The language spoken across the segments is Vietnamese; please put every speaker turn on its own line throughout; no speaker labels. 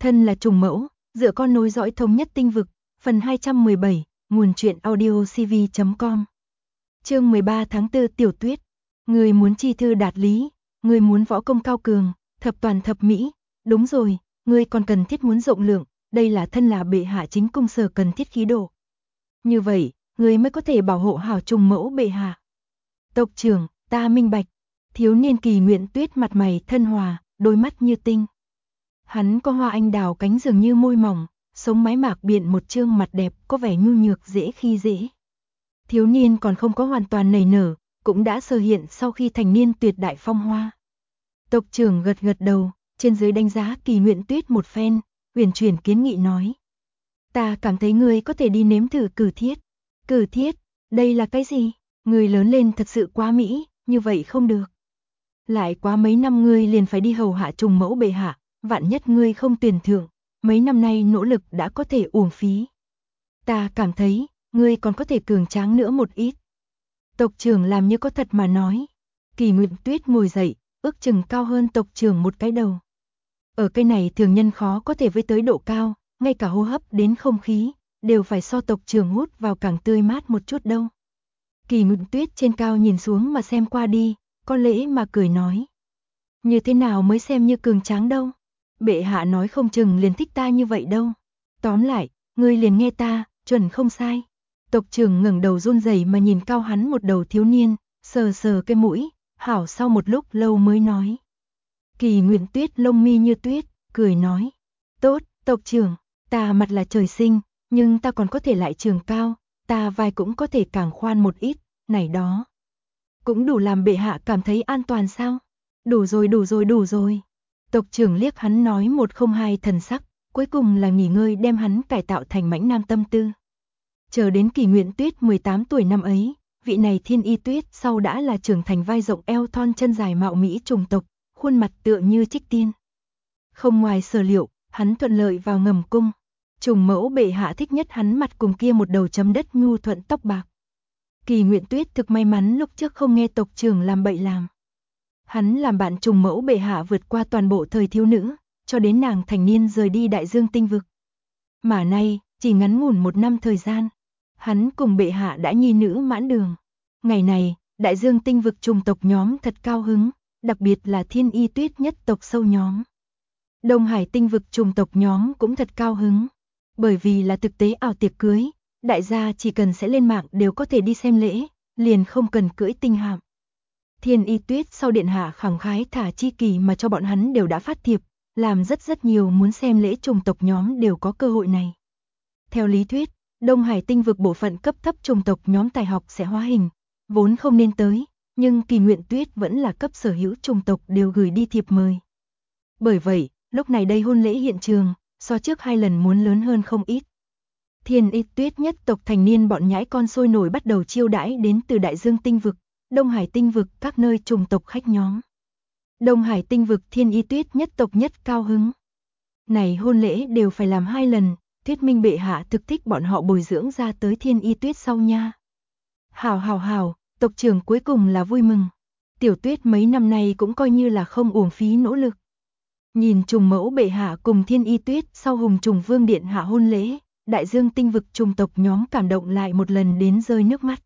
Thân là trùng mẫu, dựa con nối dõi thống nhất tinh vực, phần 217, nguồn truyện audio cv.com. Chương 13 tháng 4 Tiểu Tuyết. Người muốn chi thư đạt lý, người muốn võ công cao cường, thập toàn thập mỹ, đúng rồi, người còn cần thiết muốn rộng lượng, đây là thân là bệ hạ chính cung sở cần thiết khí độ. Như vậy, người mới có thể bảo hộ hảo trùng mẫu bệ hạ. Tộc trưởng, ta minh bạch. Thiếu niên Kỳ Nguyện Tuyết mặt mày thân hòa, đôi mắt như tinh. Hắn có hoa anh đào cánh dường như môi mỏng, sống mái mạc biện một trương mặt đẹp có vẻ nhu nhược dễ khi dễ. Thiếu niên còn không có hoàn toàn nảy nở, cũng đã sơ hiện sau khi thành niên tuyệt đại phong hoa. Tộc trưởng gật gật đầu, trên dưới đánh giá Kỳ Nguyện Tuyết một phen, uyển chuyển kiến nghị nói. Ta cảm thấy ngươi có thể đi nếm thử cử thiết. Cử thiết, đây là cái gì? Ngươi lớn lên thật sự quá mỹ, như vậy không được. Lại quá mấy năm ngươi liền phải đi hầu hạ trùng mẫu bệ hạ, vạn nhất ngươi không tuyển thưởng, mấy năm nay nỗ lực đã có thể uổng phí. Ta cảm thấy, ngươi còn có thể cường tráng nữa một ít. Tộc trưởng làm như có thật mà nói. Kỳ Nguyện Tuyết ngồi dậy, ước chừng cao hơn tộc trưởng một cái đầu. Ở cây này thường nhân khó có thể với tới độ cao, ngay cả hô hấp đến không khí, đều phải so tộc trưởng hút vào càng tươi mát một chút đâu. Kỳ Nguyện Tuyết trên cao nhìn xuống mà xem qua đi, có lễ mà cười nói. Như thế nào mới xem như cường tráng đâu? Bệ hạ nói không chừng liền thích ta như vậy đâu. Tóm lại, ngươi liền nghe ta, chuẩn không sai. Tộc trưởng ngẩng đầu run rẩy mà nhìn cao hắn một đầu thiếu niên, sờ sờ cái mũi, hảo sau một lúc lâu mới nói. Kỳ Nguyện Tuyết lông mi như tuyết, cười nói. Tốt, tộc trưởng, ta mặt là trời sinh, nhưng ta còn có thể lại trường cao, ta vai cũng có thể càng khoan một ít, này đó. Cũng đủ làm bệ hạ cảm thấy an toàn sao? Đủ rồi đủ rồi đủ rồi. Tộc trưởng liếc hắn nói một không hai thần sắc, cuối cùng là nghỉ ngơi đem hắn cải tạo thành mãnh nam tâm tư. Chờ đến Kỳ Nguyện Tuyết 18 tuổi năm ấy, vị này Thiên Y Tuyết sau đã là trưởng thành vai rộng eo thon chân dài mạo mỹ trùng tộc, khuôn mặt tựa như trích tiên. Không ngoài sở liệu, hắn thuận lợi vào ngầm cung. Trùng mẫu bệ hạ thích nhất hắn mặt cùng kia một đầu chấm đất nhu thuận tóc bạc. Kỳ Nguyện Tuyết thực may mắn lúc trước không nghe tộc trưởng làm bậy làm. Hắn làm bạn trùng mẫu bệ hạ vượt qua toàn bộ thời thiếu nữ, cho đến nàng thành niên rời đi đại dương tinh vực. Mà nay, chỉ ngắn ngủn một năm thời gian, hắn cùng bệ hạ đã nhi nữ mãn đường. Ngày này, đại dương tinh vực trùng tộc nhóm thật cao hứng, đặc biệt là Thiên Y Tuyết nhất tộc sâu nhóm. Đông Hải tinh vực trùng tộc nhóm cũng thật cao hứng, bởi vì là thực tế ảo tiệc cưới, đại gia chỉ cần sẽ lên mạng đều có thể đi xem lễ, liền không cần cưỡi tinh hạm. Thiên Y Tuyết sau điện hạ khẳng khái thả chi kỳ mà cho bọn hắn đều đã phát thiệp, làm rất nhiều muốn xem lễ trùng tộc nhóm đều có cơ hội này. Theo lý thuyết, Đông Hải tinh vực bộ phận cấp thấp trùng tộc nhóm tài học sẽ hóa hình, vốn không nên tới, nhưng Kỳ Nguyện Tuyết vẫn là cấp sở hữu trùng tộc đều gửi đi thiệp mời. Bởi vậy, lúc này đây hôn lễ hiện trường, so trước 2 lần muốn lớn hơn không ít. Thiên Y Tuyết nhất tộc thành niên bọn nhãi con sôi nổi bắt đầu chiêu đãi đến từ đại dương tinh vực, Đông Hải tinh vực các nơi trùng tộc khách nhóm. Đông Hải tinh vực Thiên Y Tuyết nhất tộc nhất cao hứng. Này hôn lễ đều phải làm 2 lần, thuyết minh bệ hạ thực thích bọn họ bồi dưỡng ra tới Thiên Y Tuyết sau nha. Hảo, tộc trưởng cuối cùng là vui mừng. Tiểu Tuyết mấy năm nay cũng coi như là không uổng phí nỗ lực. Nhìn trùng mẫu bệ hạ cùng Thiên Y Tuyết sau hùng trùng vương điện hạ hôn lễ, đại dương tinh vực trùng tộc nhóm cảm động lại một lần đến rơi nước mắt.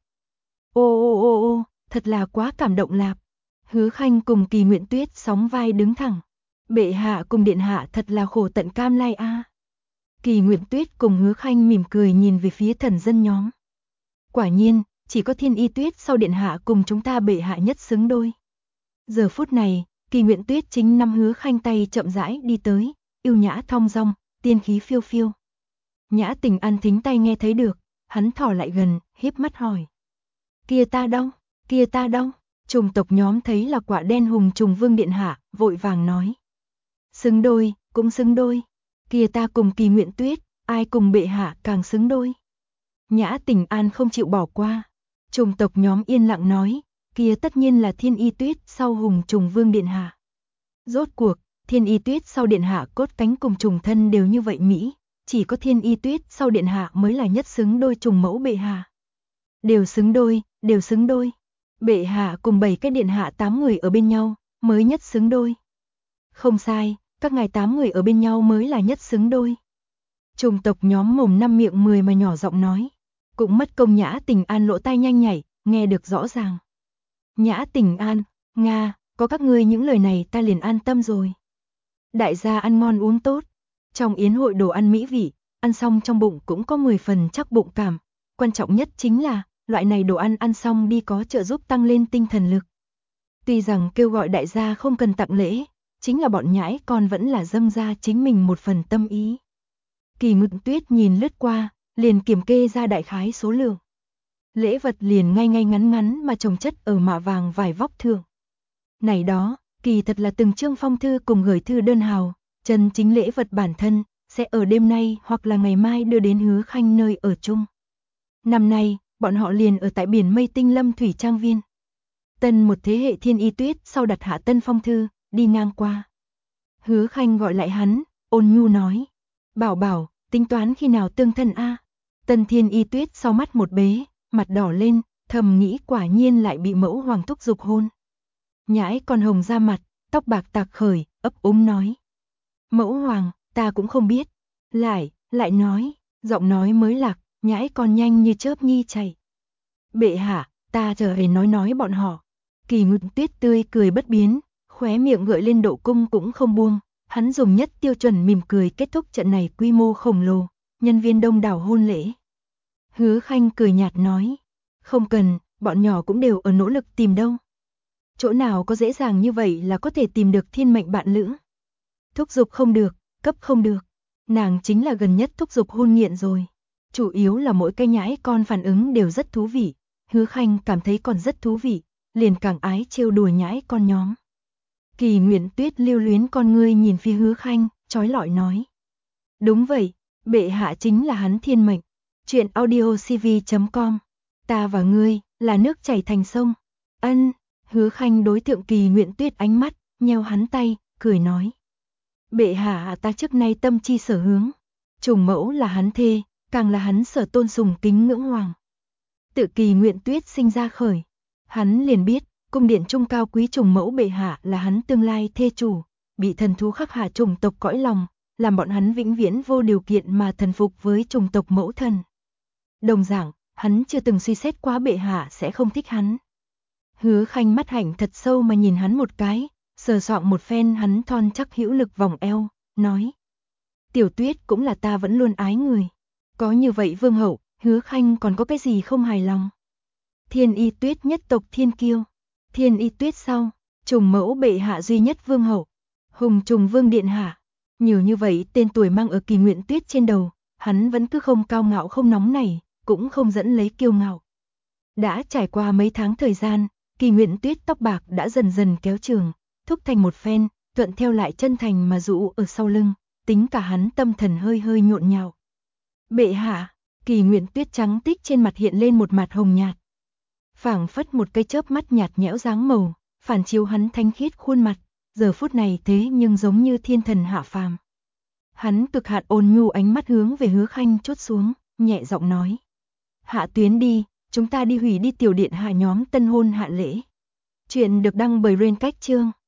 Ô, thật là quá cảm động lạp. Hứa Khanh cùng Kỳ Nguyện Tuyết sóng vai đứng thẳng. Bệ hạ cùng điện hạ thật là khổ tận cam lai a. Kỳ Nguyện Tuyết cùng Hứa Khanh mỉm cười nhìn về phía thần dân nhóm. Quả nhiên, chỉ có Thiên Y Tuyết sau điện hạ cùng chúng ta bệ hạ nhất xứng đôi. Giờ phút này, Kỳ Nguyện Tuyết chính nắm Hứa Khanh tay chậm rãi đi tới, yêu nhã thong dong, tiên khí phiêu phiêu. Nhã Tình An thính tay nghe thấy được, hắn thò lại gần, híp mắt hỏi. Kia ta đâu? Trùng tộc nhóm thấy là quả đen hùng trùng vương điện hạ, vội vàng nói. Xứng đôi, cũng xứng đôi. Kia ta cùng Kỳ Nguyện Tuyết, ai cùng bệ hạ càng xứng đôi. Nhã Tình An không chịu bỏ qua. Trùng tộc nhóm yên lặng nói, kia tất nhiên là Thiên Y Tuyết sau hùng trùng vương điện hạ. Rốt cuộc, Thiên Y Tuyết sau điện hạ cốt cánh cùng trùng thân đều như vậy mỹ, chỉ có Thiên Y Tuyết sau điện hạ mới là nhất xứng đôi trùng mẫu bệ hạ. Đều xứng đôi. Bệ hạ cùng 7 cái điện hạ 8 người ở bên nhau, mới nhất xứng đôi. Không sai, các ngài 8 người ở bên nhau mới là nhất xứng đôi. Trùng tộc nhóm mồm năm miệng 10 mà nhỏ giọng nói. Cũng mất công Nhã Tình An lỗ tai nhanh nhảy, nghe được rõ ràng. Nhã Tình An, Nga, có các ngươi những lời này ta liền an tâm rồi. Đại gia ăn ngon uống tốt. Trong yến hội đồ ăn mỹ vị, ăn xong trong bụng cũng có 10 phần chắc bụng cảm. Quan trọng nhất chính là, loại này đồ ăn ăn xong đi có trợ giúp tăng lên tinh thần lực. Tuy rằng kêu gọi đại gia không cần tặng lễ, chính là bọn nhãi con vẫn là dâng ra chính mình một phần tâm ý. Kỳ Nguyệt Tuyết nhìn lướt qua, liền kiểm kê ra đại khái số lượng. Lễ vật liền ngay ngay ngắn ngắn mà chồng chất ở mạ vàng vải vóc thượng. Này đó, kỳ thật là từng chương phong thư cùng gửi thư đơn hào, chân chính lễ vật bản thân, sẽ ở đêm nay hoặc là ngày mai đưa đến Hứa Khanh nơi ở chung. Năm nay, bọn họ liền ở tại biển Mây Tinh Lâm Thủy Trang Viên. Tân một thế hệ Thiên Y Tuyết sau đặt hạ tân phong thư, đi ngang qua. Hứa Khanh gọi lại hắn, ôn nhu nói. Bảo bảo, tính toán khi nào tương thân a? Tân Thiên Y Tuyết sau mắt một bế, mặt đỏ lên, thầm nghĩ quả nhiên lại bị mẫu hoàng thúc giục hôn. Nhãi con hồng ra mặt, tóc bạc tạc khởi, ấp úng nói. Mẫu hoàng, ta cũng không biết. Lại nói, giọng nói mới lạc, nhãi con nhanh như chớp nhi chạy. Bệ hạ, ta chờ hề nói bọn họ. Kỳ Nguyệt Tuyết tươi cười bất biến, khóe miệng gợi lên độ cung cũng không buông. Hắn dùng nhất tiêu chuẩn mỉm cười kết thúc trận này quy mô khổng lồ, nhân viên đông đảo hôn lễ. Hứa Khanh cười nhạt nói, không cần, bọn nhỏ cũng đều ở nỗ lực tìm đâu. Chỗ nào có dễ dàng như vậy là có thể tìm được thiên mệnh bạn lữ. Thúc giục không được, cấp không được, nàng chính là gần nhất thúc giục hôn nghiện rồi. Chủ yếu là mỗi cái nhãi con phản ứng đều rất thú vị, Hứa Khanh cảm thấy còn rất thú vị, liền càng ái trêu đùa nhãi con nhóm. Kỳ Nguyệt Tuyết lưu luyến con ngươi nhìn phía Hứa Khanh, chói lọi nói. Đúng vậy, bệ hạ chính là hắn thiên mệnh. Chuyện audiocv.com. Ta và ngươi, là nước chảy thành sông. Ân, Hứa Khanh đối thượng Kỳ Nguyệt Tuyết ánh mắt, nheo hắn tay, cười nói. Bệ hạ ta trước nay tâm chi sở hướng. Trùng mẫu là hắn thê, càng là hắn sở tôn sùng kính ngưỡng hoàng. Tự Kỳ Nguyệt Tuyết sinh ra khởi. Hắn liền biết, cung điện trung cao quý trùng mẫu bệ hạ là hắn tương lai thê chủ, bị thần thú khắc hạ trùng tộc cõi lòng, làm bọn hắn vĩnh viễn vô điều kiện mà thần phục với trùng tộc mẫu thần. Đồng dạng, hắn chưa từng suy xét quá bệ hạ sẽ không thích hắn. Hứa Khanh mắt hạnh thật sâu mà nhìn hắn một cái, sờ soạng một phen hắn thon chắc hữu lực vòng eo, nói. Tiểu Tuyết cũng là ta vẫn luôn ái người. Có như vậy vương hậu, Hứa Khanh còn có cái gì không hài lòng. Thiên Y Tuyết nhất tộc thiên kiêu. Thiên Y Tuyết sau, trùng mẫu bệ hạ duy nhất vương hậu. Hùng trùng vương điện hạ. Nhiều như vậy tên tuổi mang ở Kỳ Nguyệt Tuyết trên đầu, hắn vẫn cứ không cao ngạo không nóng nảy, cũng không dẫn lấy kiêu ngạo. Đã trải qua mấy tháng thời gian, Kỳ Nguyệt Tuyết tóc bạc đã dần dần kéo trường, thúc thành một phen, thuận theo lại chân thành mà rũ ở sau lưng, tính cả hắn tâm thần hơi hơi nhộn nhạo. Bệ hạ, Kỳ Nguyệt Tuyết trắng tích trên mặt hiện lên một mặt hồng nhạt. Phảng phất một cây chớp mắt nhạt nhẽo dáng màu, phản chiếu hắn thanh khiết khuôn mặt, giờ phút này thế nhưng giống như thiên thần hạ phàm. Hắn cực hạn ôn nhu ánh mắt hướng về Hứa Khanh chốt xuống, nhẹ giọng nói. Hạ tuyến đi, chúng ta đi hủy đi tiểu điện hạ nhóm tân hôn hạ lễ. Chuyện được đăng bởi Rain Cách Chương.